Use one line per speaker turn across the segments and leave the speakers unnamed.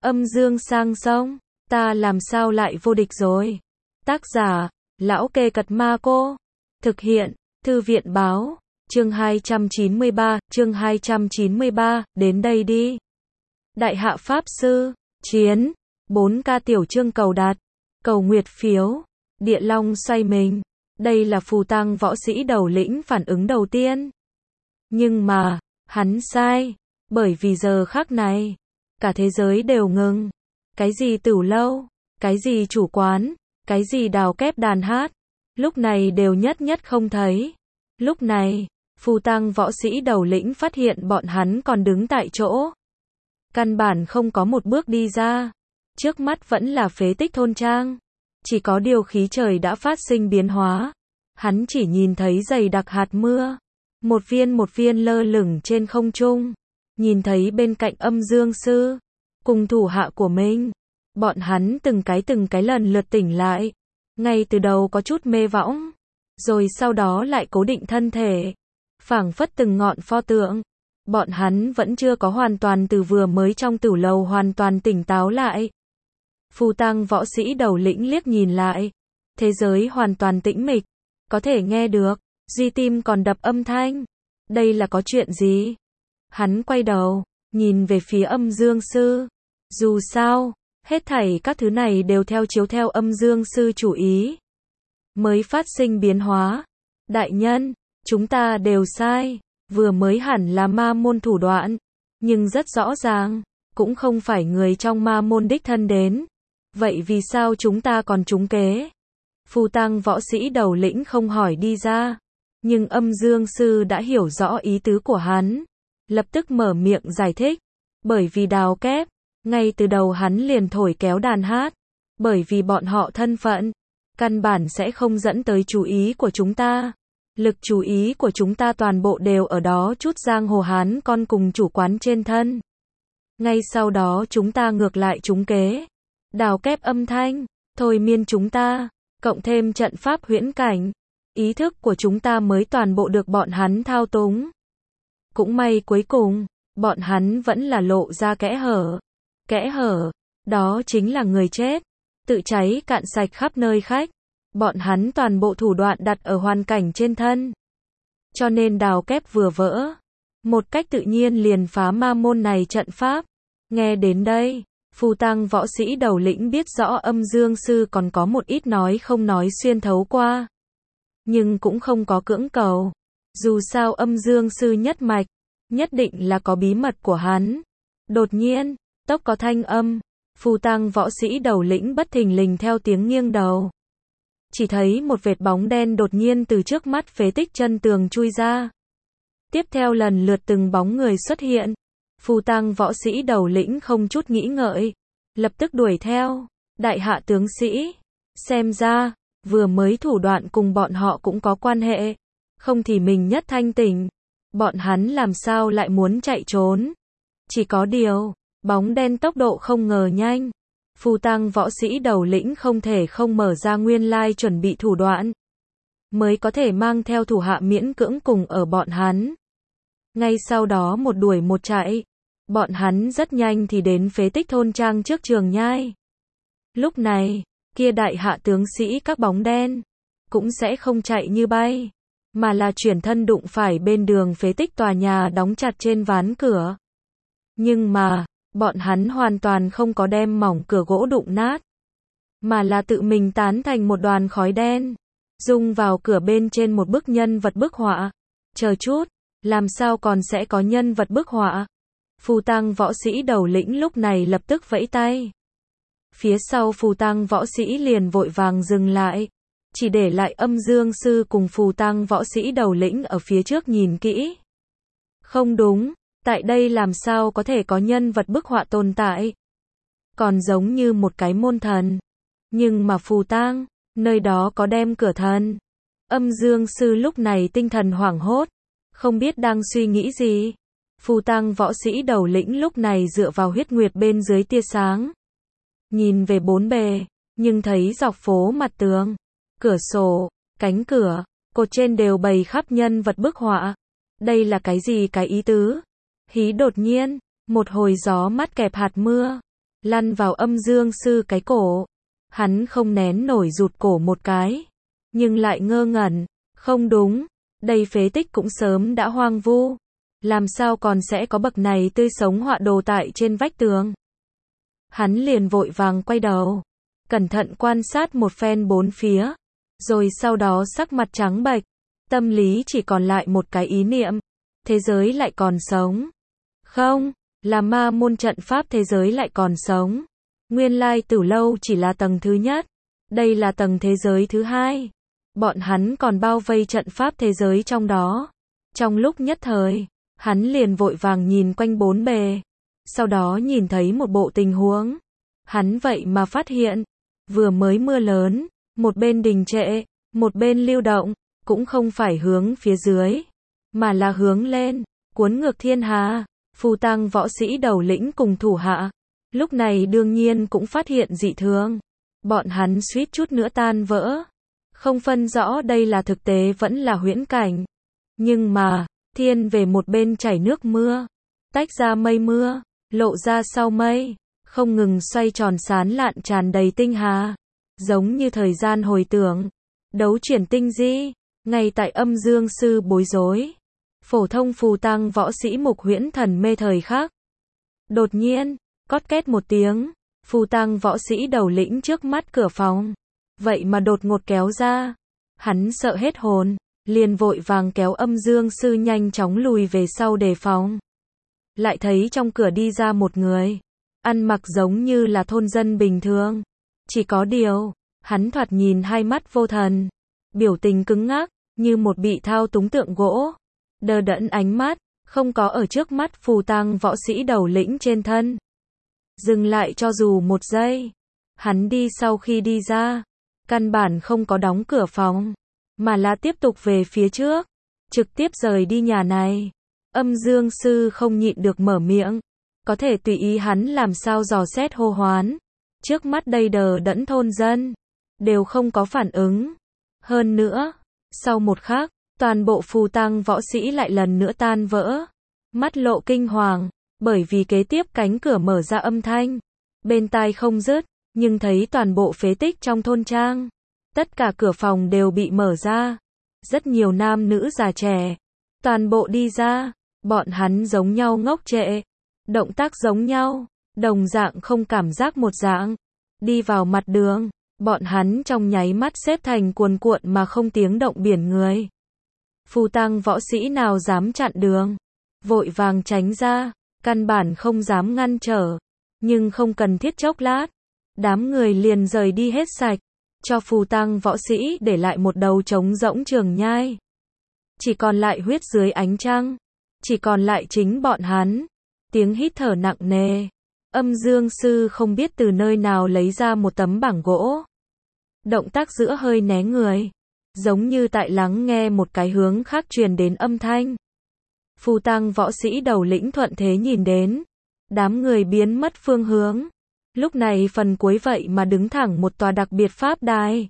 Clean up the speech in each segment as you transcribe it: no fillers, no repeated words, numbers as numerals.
Âm dương sang sông, ta làm sao lại vô địch rồi? Tác giả, Lão Kê Cật Ma Cô. Thực hiện, Thư viện Báo. Chương 293, đến đây đi. Đại hạ Pháp Sư, chiến, 4K tiểu chương cầu đạt, cầu nguyệt phiếu, địa long xoay mình. Đây là phù tăng võ sĩ đầu lĩnh phản ứng đầu tiên. Nhưng mà, hắn sai, bởi vì giờ khắc này, cả thế giới đều ngừng. Cái gì tửu lâu, cái gì chủ quán, cái gì đào kép đàn hát, lúc này đều nhất không thấy. Lúc này, phù tăng võ sĩ đầu lĩnh phát hiện bọn hắn còn đứng tại chỗ. Căn bản không có một bước đi ra. Trước mắt vẫn là phế tích thôn trang. Chỉ có điều khí trời đã phát sinh biến hóa. Hắn chỉ nhìn thấy dày đặc hạt mưa. Một viên lơ lửng trên không trung. Nhìn thấy bên cạnh Âm Dương Sư, cùng thủ hạ của mình. Bọn hắn từng cái lần lượt tỉnh lại. Ngay từ đầu có chút mê võng. Rồi sau đó lại cố định thân thể. Phảng phất từng ngọn pho tượng. Bọn hắn vẫn chưa có hoàn toàn từ vừa mới trong tửu lầu hoàn toàn tỉnh táo lại. Phù tăng võ sĩ đầu lĩnh liếc nhìn lại. Thế giới hoàn toàn tĩnh mịch. Có thể nghe được. Duy tim còn đập âm thanh. Đây là có chuyện gì? Hắn quay đầu, nhìn về phía Âm Dương Sư. Dù sao, hết thảy các thứ này đều chiếu theo Âm Dương Sư chủ ý. Mới phát sinh biến hóa. Đại nhân, chúng ta đều sai. Vừa mới hẳn là ma môn thủ đoạn. Nhưng rất rõ ràng, cũng không phải người trong ma môn đích thân đến. Vậy vì sao chúng ta còn trúng kế? Phù tăng võ sĩ đầu lĩnh không hỏi đi ra. Nhưng Âm Dương Sư đã hiểu rõ ý tứ của hắn. Lập tức mở miệng giải thích. Bởi vì đào kép, ngay từ đầu hắn liền thổi kéo đàn hát. Bởi vì bọn họ thân phận, căn bản sẽ không dẫn tới chú ý của chúng ta. Lực chú ý của chúng ta toàn bộ đều ở đó chút giang hồ hán con cùng chủ quán trên thân. Ngay sau đó chúng ta ngược lại trúng kế. Đào kép âm thanh, thôi miên chúng ta, cộng thêm trận pháp huyễn cảnh. Ý thức của chúng ta mới toàn bộ được bọn hắn thao túng. Cũng may cuối cùng, bọn hắn vẫn là lộ ra kẽ hở. Kẽ hở, đó chính là người chết. Tự cháy cạn sạch khắp nơi khách. Bọn hắn toàn bộ thủ đoạn đặt ở hoàn cảnh trên thân. Cho nên đào kép vừa vỡ. Một cách tự nhiên liền phá ma môn này trận pháp. Nghe đến đây, phù tăng võ sĩ đầu lĩnh biết rõ Âm Dương Sư còn có một ít nói không nói xuyên thấu qua. Nhưng cũng không có cưỡng cầu. Dù sao Âm Dương Sư nhất mạch, nhất định là có bí mật của hắn. Đột nhiên, tốc có thanh âm. Phù tăng võ sĩ đầu lĩnh bất thình lình theo tiếng nghiêng đầu. Chỉ thấy một vệt bóng đen đột nhiên từ trước mắt phế tích chân tường chui ra. Tiếp theo lần lượt từng bóng người xuất hiện. Phù tăng võ sĩ đầu lĩnh không chút nghĩ ngợi. Lập tức đuổi theo. Đại hạ tướng sĩ. Xem ra, vừa mới thủ đoạn cùng bọn họ cũng có quan hệ. Không thì mình nhất thanh tỉnh. Bọn hắn làm sao lại muốn chạy trốn. Chỉ có điều, bóng đen tốc độ không ngờ nhanh. Phù tăng võ sĩ đầu lĩnh không thể không mở ra nguyên lai chuẩn bị thủ đoạn. Mới có thể mang theo thủ hạ miễn cưỡng cùng ở bọn hắn. Ngay sau đó một đuổi một chạy. Bọn hắn rất nhanh thì đến phế tích thôn trang trước trường nhai. Lúc này, kia đại hạ tướng sĩ các bóng đen. Cũng sẽ không chạy như bay. Mà là chuyển thân đụng phải bên đường phế tích tòa nhà đóng chặt trên ván cửa. Nhưng mà, bọn hắn hoàn toàn không có đem mỏng cửa gỗ đụng nát. Mà là tự mình tán thành một đoàn khói đen. Dung vào cửa bên trên một bức nhân vật bức họa. Chờ chút, làm sao còn sẽ có nhân vật bức họa? Phù tăng võ sĩ đầu lĩnh lúc này lập tức vẫy tay. Phía sau phù tăng võ sĩ liền vội vàng dừng lại. Chỉ để lại Âm Dương Sư cùng phù tăng võ sĩ đầu lĩnh ở phía trước nhìn kỹ. Không đúng, tại đây làm sao có thể có nhân vật bức họa tồn tại. Còn giống như một cái môn thần. Nhưng mà phù tăng, nơi đó có đem cửa thần. Âm Dương Sư lúc này tinh thần hoảng hốt. Không biết đang suy nghĩ gì. Phù tăng võ sĩ đầu lĩnh lúc này dựa vào huyết nguyệt bên dưới tia sáng. Nhìn về bốn bề, nhưng thấy dọc phố mặt tường. Cửa sổ, cánh cửa, cột trên đều bày khắp nhân vật bức họa. Đây là cái gì cái ý tứ? Hí đột nhiên, một hồi gió mát kẹp hạt mưa. lăn vào âm dương sư cái cổ. Hắn không nén nổi rụt cổ một cái, nhưng lại ngơ ngẩn, không đúng, đây phế tích cũng sớm đã hoang vu, làm sao còn sẽ có bậc này tươi sống họa đồ tại trên vách tường. Hắn liền vội vàng quay đầu, cẩn thận quan sát một phen bốn phía, rồi sau đó sắc mặt trắng bệch, tâm lý chỉ còn lại một cái ý niệm, thế giới lại còn sống. Không, là ma môn trận pháp thế giới lại còn sống. Nguyên lai Tử Lâu chỉ là tầng thứ nhất, đây là tầng thế giới thứ hai. Bọn hắn còn bao vây trận pháp thế giới trong đó. Trong lúc nhất thời, hắn liền vội vàng nhìn quanh bốn bề, sau đó nhìn thấy một bộ tình huống. Hắn vậy mà phát hiện, vừa mới mưa lớn, một bên đình trệ, một bên lưu động, cũng không phải hướng phía dưới, mà là hướng lên, cuốn ngược thiên hà. Phù Tăng võ sĩ đầu lĩnh cùng thủ hạ, lúc này đương nhiên cũng phát hiện dị thường. Bọn hắn suýt chút nữa tan vỡ, không phân rõ đây là thực tế vẫn là huyễn cảnh. Nhưng mà, thiên về một bên chảy nước mưa, tách ra mây mưa, lộ ra sau mây, không ngừng xoay tròn sán lạn tràn đầy tinh hà, giống như thời gian hồi tưởng, đấu chuyển tinh di, ngay tại âm dương sư bối rối. Phổ thông phù tăng võ sĩ mục huyễn thần mê thời khắc. Đột nhiên, cót két một tiếng, phù tăng võ sĩ đầu lĩnh trước mắt cửa phòng, vậy mà đột ngột kéo ra. Hắn sợ hết hồn, liền vội vàng kéo âm dương sư nhanh chóng lùi về sau đề phòng. Lại thấy trong cửa đi ra một người, ăn mặc giống như là thôn dân bình thường. Chỉ có điều, hắn thoạt nhìn hai mắt vô thần, biểu tình cứng ngắc, như một bị thao túng tượng gỗ. Đờ đẫn ánh mắt, không có ở trước mắt phù tăng võ sĩ đầu lĩnh trên thân. Dừng lại cho dù một giây. Hắn đi sau khi đi ra, căn bản không có đóng cửa phòng, mà là tiếp tục về phía trước, trực tiếp rời đi nhà này. Âm dương sư không nhịn được mở miệng, có thể tùy ý hắn làm sao dò xét hô hoán. Trước mắt đây đờ đẫn thôn dân, đều không có phản ứng. Hơn nữa, sau một khắc, toàn bộ phù tăng võ sĩ lại lần nữa tan vỡ, mắt lộ kinh hoàng, bởi vì kế tiếp cánh cửa mở ra âm thanh, bên tai không dứt, nhưng thấy toàn bộ phế tích trong thôn trang, tất cả cửa phòng đều bị mở ra, rất nhiều nam nữ già trẻ, toàn bộ đi ra, bọn hắn giống nhau ngốc trệ, động tác giống nhau, đồng dạng không cảm giác một dạng, đi vào mặt đường, bọn hắn trong nháy mắt xếp thành cuồn cuộn mà không tiếng động biển người. Phù tăng võ sĩ nào dám chặn đường, vội vàng tránh ra, căn bản không dám ngăn trở, nhưng không cần thiết chốc lát, đám người liền rời đi hết sạch, cho phù tăng võ sĩ để lại một đầu trống rỗng trường nhai. Chỉ còn lại huyết dưới ánh trăng, chỉ còn lại chính bọn hắn, tiếng hít thở nặng nề. Âm dương sư không biết từ nơi nào lấy ra một tấm bảng gỗ, động tác giữa hơi né người, giống như tại lắng nghe một cái hướng khác truyền đến âm thanh. Phù tăng võ sĩ đầu lĩnh thuận thế nhìn đến, đám người biến mất phương hướng. Lúc này phần cuối vậy mà đứng thẳng một tòa đặc biệt pháp đài.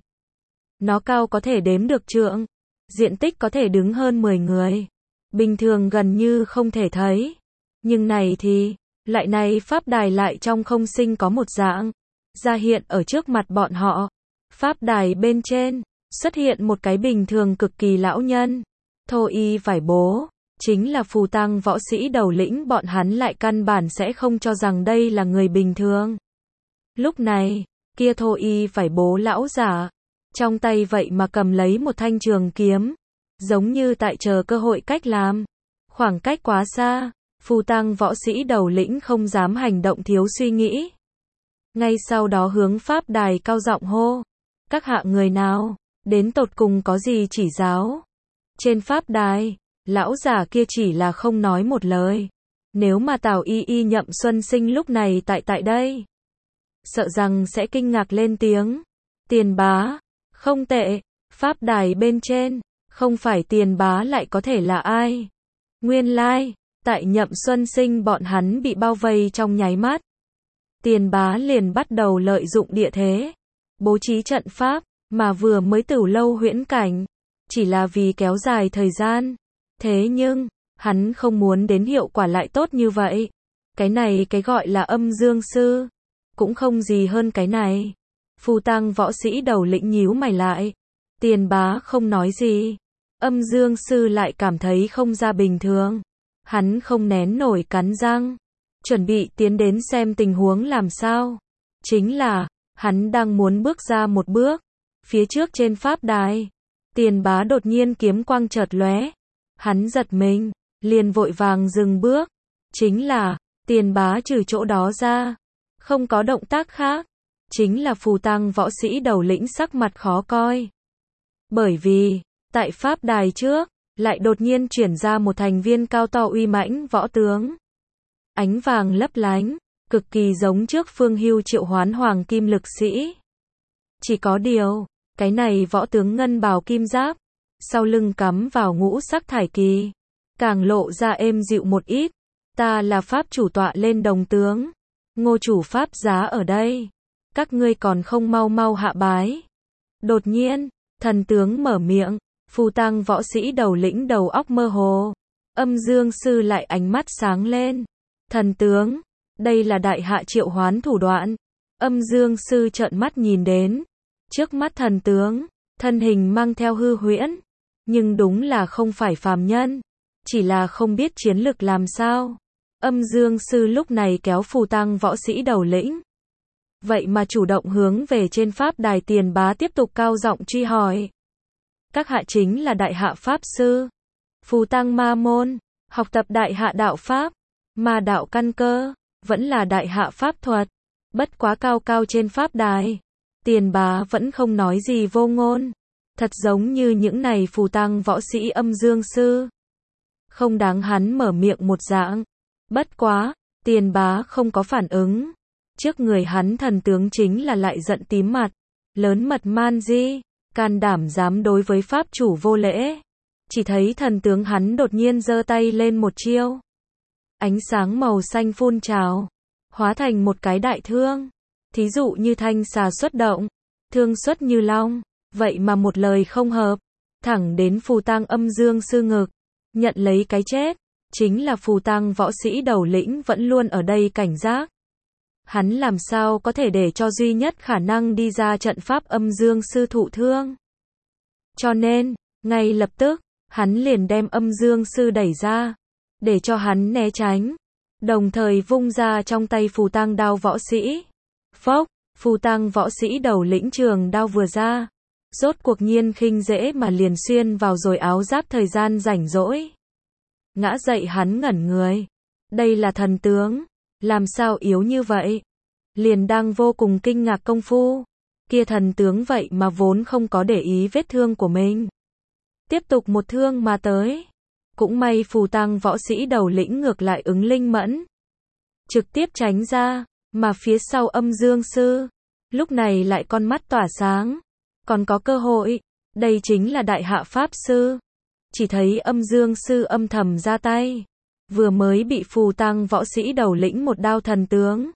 Nó cao có thể đếm được trượng, diện tích có thể đứng hơn 10 người. Bình thường gần như không thể thấy. Nhưng này thì, lại này pháp đài lại trong không sinh có một dạng, ra hiện ở trước mặt bọn họ. Pháp đài bên trên, xuất hiện một cái bình thường cực kỳ lão nhân, thô y vải bố, chính là phù tăng võ sĩ đầu lĩnh, bọn hắn lại căn bản sẽ không cho rằng đây là người bình thường. Lúc này, kia thô y vải bố lão giả, trong tay vậy mà cầm lấy một thanh trường kiếm, giống như tại chờ cơ hội cách làm. Khoảng cách quá xa, phù tăng võ sĩ đầu lĩnh không dám hành động thiếu suy nghĩ. Ngay sau đó hướng pháp đài cao giọng hô, các hạ người nào, đến tột cùng có gì chỉ giáo. Trên pháp đài, lão giả kia chỉ là không nói một lời. Nếu mà Tào Y Y Nhậm Xuân Sinh lúc này tại đây, sợ rằng sẽ kinh ngạc lên tiếng. Tiền bá, không tệ, pháp đài bên trên, không phải tiền bá lại có thể là ai. Nguyên lai, tại Nhậm Xuân Sinh bọn hắn bị bao vây trong nháy mắt. Tiền bá liền bắt đầu lợi dụng địa thế, bố trí trận pháp, mà vừa mới Tử Lâu huyễn cảnh, chỉ là vì kéo dài thời gian. Thế nhưng, hắn không muốn đến hiệu quả lại tốt như vậy. Cái này cái gọi là âm dương sư, cũng không gì hơn cái này. Phù tang võ sĩ đầu lĩnh nhíu mày lại. Tiền bá không nói gì. Âm Dương Sư lại cảm thấy không ra bình thường. Hắn không nén nổi cắn răng. Chuẩn bị tiến đến xem tình huống làm sao. Chính là, hắn đang muốn bước ra một bước. Phía trước trên pháp đài. Tiền bá đột nhiên kiếm quang chợt lóe. Hắn giật mình, liền vội vàng dừng bước. Chính là, tiền bá trừ chỗ đó ra. Không có động tác khác. Chính là phù tang võ sĩ đầu lĩnh sắc mặt khó coi. Bởi vì, tại pháp đài trước, lại đột nhiên chuyển ra một thành viên cao to uy mãnh võ tướng. Ánh vàng lấp lánh, cực kỳ giống trước Phương Hưu triệu hoán hoàng kim lực sĩ. Chỉ có điều, cái này võ tướng ngân bào kim giáp, sau lưng cắm vào ngũ sắc thải kỳ, càng lộ ra êm dịu một ít. Ta là pháp chủ tọa lên đồng tướng. Ngô chủ pháp giá ở đây. Các ngươi còn không mau mau hạ bái. Đột nhiên, thần tướng mở miệng, phù tang võ sĩ đầu lĩnh đầu óc mơ hồ. Âm Dương Sư lại ánh mắt sáng lên. Thần tướng, đây là đại hạ triệu hoán thủ đoạn. Âm Dương Sư trợn mắt nhìn đến. Trước mắt thần tướng, thân hình mang theo hư huyễn. Nhưng đúng là không phải phàm nhân. Chỉ là không biết chiến lực làm sao. Âm Dương Sư lúc này kéo phù tang võ sĩ đầu lĩnh. Vậy mà chủ động hướng về trên pháp đài. Tiền bá tiếp tục cao giọng truy hỏi. Các hạ chính là đại hạ pháp sư. Phù tang ma môn, học tập đại hạ đạo pháp, ma đạo căn cơ, vẫn là đại hạ pháp thuật. Bất quá cao cao trên pháp đài. Tiền bá vẫn không nói gì vô ngôn. Thật giống như những này phù tang võ sĩ Âm Dương Sư. Không đáng hắn mở miệng một dạng. Bất quá, tiền bá không có phản ứng. Trước người hắn thần tướng chính là lại giận tím mặt. Lớn mật man di, can đảm dám đối với pháp chủ vô lễ. Chỉ thấy thần tướng hắn đột nhiên giơ tay lên một chiêu. Ánh sáng màu xanh phun trào, hóa thành một cái đại thương. Thí dụ như thanh xà xuất động, thương xuất như long, vậy mà một lời không hợp, thẳng đến phù tang Âm Dương Sư ngực, nhận lấy cái chết. Chính là phù tang võ sĩ đầu lĩnh vẫn luôn ở đây cảnh giác. Hắn làm sao có thể để cho duy nhất khả năng đi ra trận pháp Âm Dương Sư thụ thương. Cho nên, ngay lập tức, hắn liền đem Âm Dương Sư đẩy ra, để cho hắn né tránh, đồng thời vung ra trong tay phù tang đao võ sĩ. Phốc, phù tang võ sĩ đầu lĩnh trường đao vừa ra, rốt cuộc nhiên khinh dễ mà liền xuyên vào rồi áo giáp thời gian rảnh rỗi. Ngã dậy hắn ngẩn người. Đây là thần tướng, làm sao yếu như vậy? Liền đang vô cùng kinh ngạc công phu, kia thần tướng vậy mà vốn không có để ý vết thương của mình. Tiếp tục một thương mà tới. Cũng may phù tang võ sĩ đầu lĩnh ngược lại ứng linh mẫn. Trực tiếp tránh ra, mà phía sau Âm Dương Sư, lúc này lại con mắt tỏa sáng. Còn có cơ hội, đây chính là đại hạ pháp sư. Chỉ thấy Âm Dương Sư âm thầm ra tay. Vừa mới bị phù tang võ sĩ đầu lĩnh một đao thần tướng.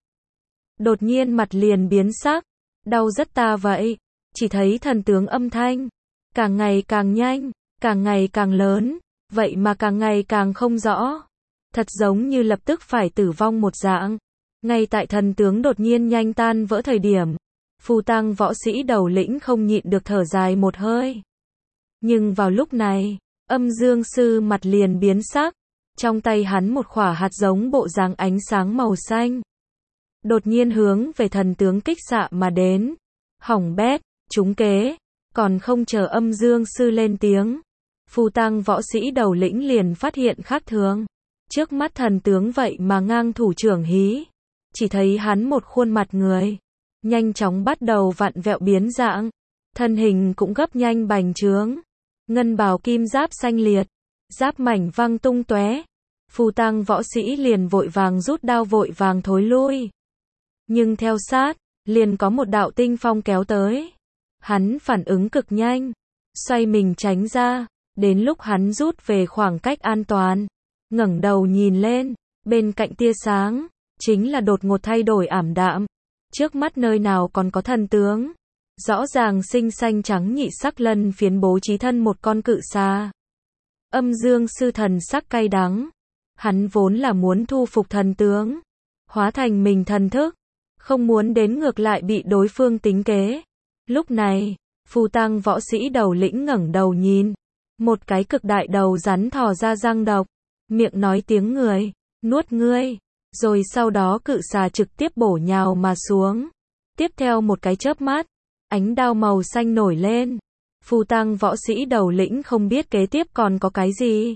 Đột nhiên mặt liền biến sắc. Đau rất ta vậy. Chỉ thấy thần tướng âm thanh. Càng ngày càng nhanh, càng ngày càng lớn. Vậy mà càng ngày càng không rõ. Thật giống như lập tức phải tử vong một dạng. Ngay tại thần tướng đột nhiên nhanh tan vỡ thời điểm. Phù tang võ sĩ đầu lĩnh không nhịn được thở dài một hơi. Nhưng vào lúc này, Âm Dương Sư mặt liền biến sắc. Trong tay hắn một khỏa hạt giống bộ dáng ánh sáng màu xanh. Đột nhiên hướng về thần tướng kích xạ mà đến. Hỏng bét, trúng kế. Còn không chờ Âm Dương Sư lên tiếng. Phù tang võ sĩ đầu lĩnh liền phát hiện khác thường. Trước mắt thần tướng vậy mà ngang thủ trưởng hí. Chỉ thấy hắn một khuôn mặt người. Nhanh chóng bắt đầu vặn vẹo biến dạng. Thân hình cũng gấp nhanh bành trướng. Ngân bào kim giáp xanh liệt. Giáp mảnh văng tung tóe. Phù tang võ sĩ liền vội vàng rút đao vội vàng thối lui. Nhưng theo sát, liền có một đạo tinh phong kéo tới. Hắn phản ứng cực nhanh. Xoay mình tránh ra. Đến lúc hắn rút về khoảng cách an toàn. Ngẩng đầu nhìn lên. Bên cạnh tia sáng. Chính là đột ngột thay đổi ảm đạm. Trước mắt nơi nào còn có thần tướng. Rõ ràng xinh xanh trắng nhị sắc lân phiến bố trí thân một con cự xà. Âm Dương Sư thần sắc cay đắng. Hắn vốn là muốn thu phục thần tướng. Hóa thành mình thần thức. không muốn đến ngược lại bị đối phương tính kế. Lúc này, phù tăng võ sĩ đầu lĩnh ngẩng đầu nhìn, một cái cực đại đầu rắn thò ra răng độc, miệng nói tiếng người, nuốt ngươi, rồi sau đó cự xà trực tiếp bổ nhào mà xuống. Tiếp theo một cái chớp mắt, ánh đao màu xanh nổi lên. Phù tăng võ sĩ đầu lĩnh không biết kế tiếp còn có cái gì.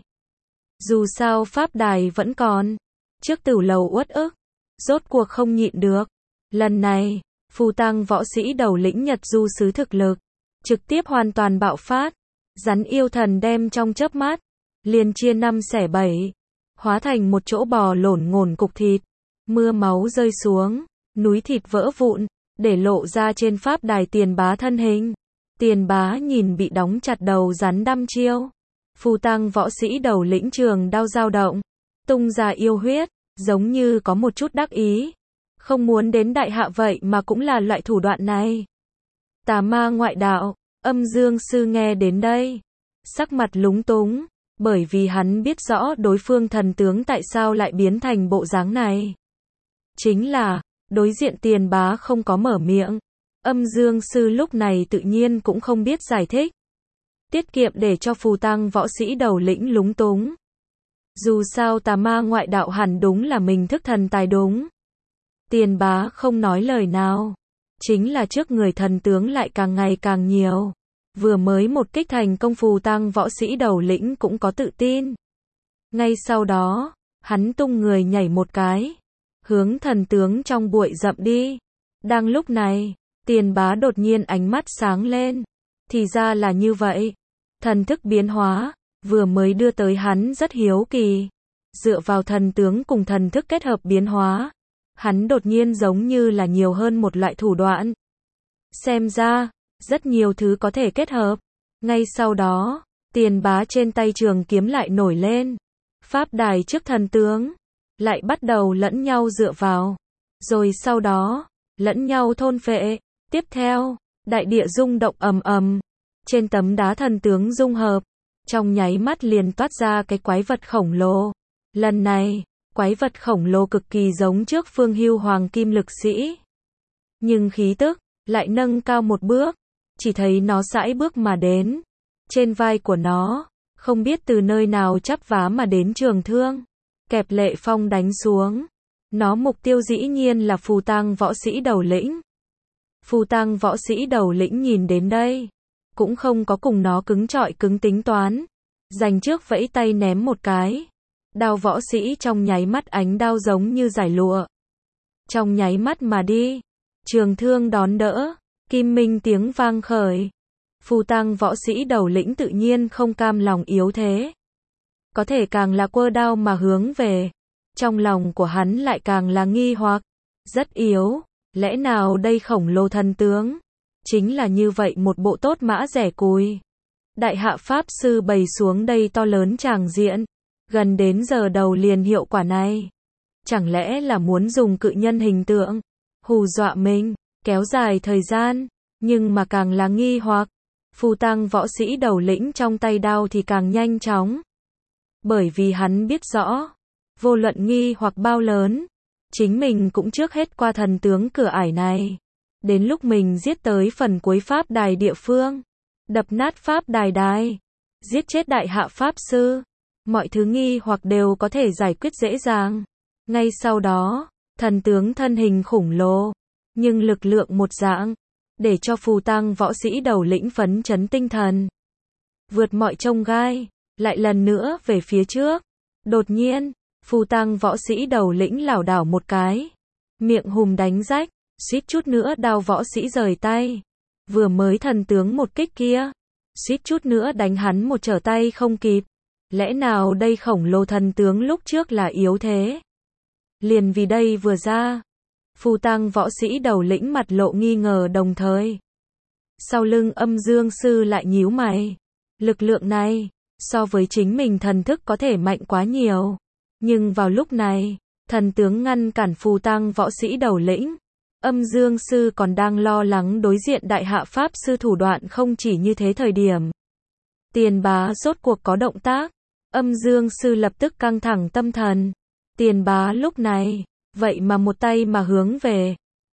Dù sao pháp đài vẫn còn. Trước tử lầu uất ức, rốt cuộc không nhịn được. Lần này, phù tăng võ sĩ đầu lĩnh Nhật Du sứ thực lực, trực tiếp hoàn toàn bạo phát. Rắn yêu thần đem trong chớp mắt, liền chia 5 xẻ 7, hóa thành một chỗ bò lổn ngổn cục thịt. Mưa máu rơi xuống, núi thịt vỡ vụn, để lộ ra trên pháp đài Tiền Bá thân hình. Tiền Bá nhìn bị đóng chặt đầu rắn đăm chiêu. Phù tăng võ sĩ đầu lĩnh trường đao dao động, tung ra yêu huyết, giống như có một chút đắc ý. Không muốn đến đại hạ vậy mà cũng là loại thủ đoạn này. Tà ma ngoại đạo, Âm Dương Sư nghe đến đây, sắc mặt lúng túng, bởi vì hắn biết rõ đối phương thần tướng tại sao lại biến thành bộ dáng này. Chính là, đối diện Tiền Bá không có mở miệng. Âm Dương Sư lúc này tự nhiên cũng không biết giải thích. Tiết kiệm để cho phù tăng võ sĩ đầu lĩnh lúng túng. Dù sao tà ma ngoại đạo hẳn đúng là mình thức thần tài đúng. Tiền Bá không nói lời nào. Chính là trước người thần tướng lại càng ngày càng nhiều. Vừa mới một kích thành công phù tăng võ sĩ đầu lĩnh cũng có tự tin. Ngay sau đó, hắn tung người nhảy một cái, hướng thần tướng trong bụi rậm đi. Đang lúc này, Tiền Bá đột nhiên ánh mắt sáng lên. Thì ra là như vậy. Thần thức biến hóa, vừa mới đưa tới hắn rất hiếu kỳ. Dựa vào thần tướng cùng thần thức kết hợp biến hóa, hắn đột nhiên giống như là nhiều hơn một loại thủ đoạn. Xem ra, rất nhiều thứ có thể kết hợp. Ngay sau đó, Tiền Bá trên tay trường kiếm lại nổi lên. Pháp đài trước thần tướng, lại bắt đầu lẫn nhau dựa vào. Rồi sau đó, lẫn nhau thôn phệ. Tiếp theo, đại địa rung động ầm ầm. Trên tấm đá thần tướng dung hợp, trong nháy mắt liền toát ra cái quái vật khổng lồ. Lần này, quái vật khổng lồ cực kỳ giống trước Phương Hưu Hoàng Kim Lực Sĩ. Nhưng khí tức, lại nâng cao một bước. Chỉ thấy nó sải bước mà đến. Trên vai của nó, không biết từ nơi nào chắp vá mà đến trường thương. Kẹp lệ phong đánh xuống. Nó mục tiêu dĩ nhiên là phù tăng võ sĩ đầu lĩnh. Phù tăng võ sĩ đầu lĩnh nhìn đến đây, cũng không có cùng nó cứng trọi cứng tính toán. Dành trước vẫy tay ném một cái. Đao võ sĩ trong nháy mắt ánh đao giống như giải lụa. Trong nháy mắt mà đi. Trường thương đón đỡ. Kim minh tiếng vang khởi. Phù tăng võ sĩ đầu lĩnh tự nhiên không cam lòng yếu thế. Có thể càng là quơ đao mà hướng về. Trong lòng của hắn lại càng là nghi hoặc. Rất yếu. Lẽ nào đây khổng lồ thần tướng chính là như vậy một bộ tốt mã rẻ cùi. Đại hạ Pháp Sư bày xuống đây to lớn tràng diện. Gần đến giờ đầu liền hiệu quả này. Chẳng lẽ là muốn dùng cự nhân hình tượng hù dọa mình, kéo dài thời gian. Nhưng mà càng là nghi hoặc, phù tăng võ sĩ đầu lĩnh trong tay đao thì càng nhanh chóng. Bởi vì hắn biết rõ, vô luận nghi hoặc bao lớn, chính mình cũng trước hết qua thần tướng cửa ải này. Đến lúc mình giết tới phần cuối pháp đài địa phương, đập nát pháp đài, giết chết đại hạ Pháp Sư, mọi thứ nghi hoặc đều có thể giải quyết dễ dàng. Ngay sau đó, thần tướng thân hình khủng lồ, nhưng lực lượng một dạng, để cho phù tăng võ sĩ đầu lĩnh phấn chấn tinh thần. Vượt mọi chông gai, lại lần nữa về phía trước. Đột nhiên, phù tăng võ sĩ đầu lĩnh lảo đảo một cái, miệng hùm đánh rách, suýt chút nữa đao võ sĩ rời tay. Vừa mới thần tướng một kích kia, suýt chút nữa đánh hắn một trở tay không kịp. Lẽ nào đây khổng lồ thần tướng lúc trước là yếu thế? Liền vì đây vừa ra, phù tăng võ sĩ đầu lĩnh mặt lộ nghi ngờ đồng thời. Sau lưng Âm Dương Sư lại nhíu mày. Lực lượng này, so với chính mình thần thức có thể mạnh quá nhiều. Nhưng vào lúc này, thần tướng ngăn cản phù tăng võ sĩ đầu lĩnh. Âm Dương Sư còn đang lo lắng đối diện đại hạ Pháp Sư thủ đoạn không chỉ như thế thời điểm. Tiền Bá rốt cuộc có động tác. Âm Dương Sư lập tức căng thẳng tâm thần. Tiền Bá lúc này, vậy mà một tay mà hướng về.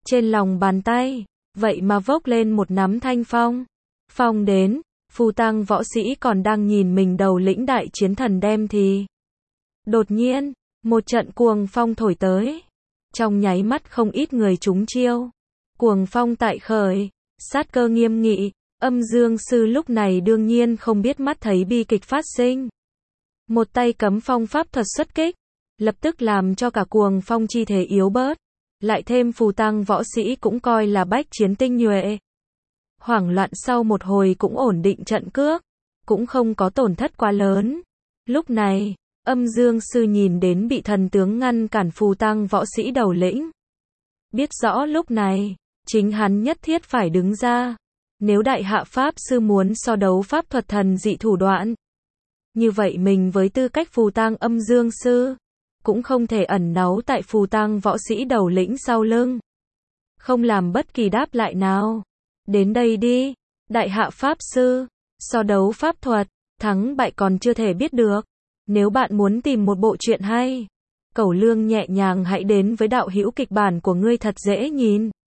trên lòng bàn tay, vậy mà vốc lên một nắm thanh phong. Phong đến, phù tang võ sĩ còn đang nhìn mình đầu lĩnh đại chiến thần đem thì đột nhiên, một trận cuồng phong thổi tới. Trong nháy mắt không ít người trúng chiêu. Cuồng phong tại khởi, sát cơ nghiêm nghị, Âm Dương sư lúc này đương nhiên không biết mắt thấy bi kịch phát sinh. Một tay cấm phong pháp thuật xuất kích, lập tức làm cho cả cuồng phong chi thể yếu bớt. Lại thêm phù tang võ sĩ cũng coi là bách chiến tinh nhuệ. Hoảng loạn sau một hồi cũng ổn định trận cước, cũng không có tổn thất quá lớn. Lúc này, Âm Dương sư nhìn đến bị thần tướng ngăn cản phù tang võ sĩ đầu lĩnh. Biết rõ lúc này, chính hắn nhất thiết phải đứng ra. Nếu đại hạ pháp sư muốn so đấu pháp thuật thần dị thủ đoạn, như vậy mình với tư cách phù tang Âm Dương sư, cũng không thể ẩn náu tại phù tang võ sĩ đầu lĩnh sau lưng. Không làm bất kỳ đáp lại nào. Đến đây đi, đại hạ pháp sư, so đấu pháp thuật, thắng bại còn chưa thể biết được. Nếu bạn muốn tìm một bộ truyện hay, Cẩu Lương nhẹ nhàng hãy đến với đạo hữu kịch bản của ngươi thật dễ nhìn.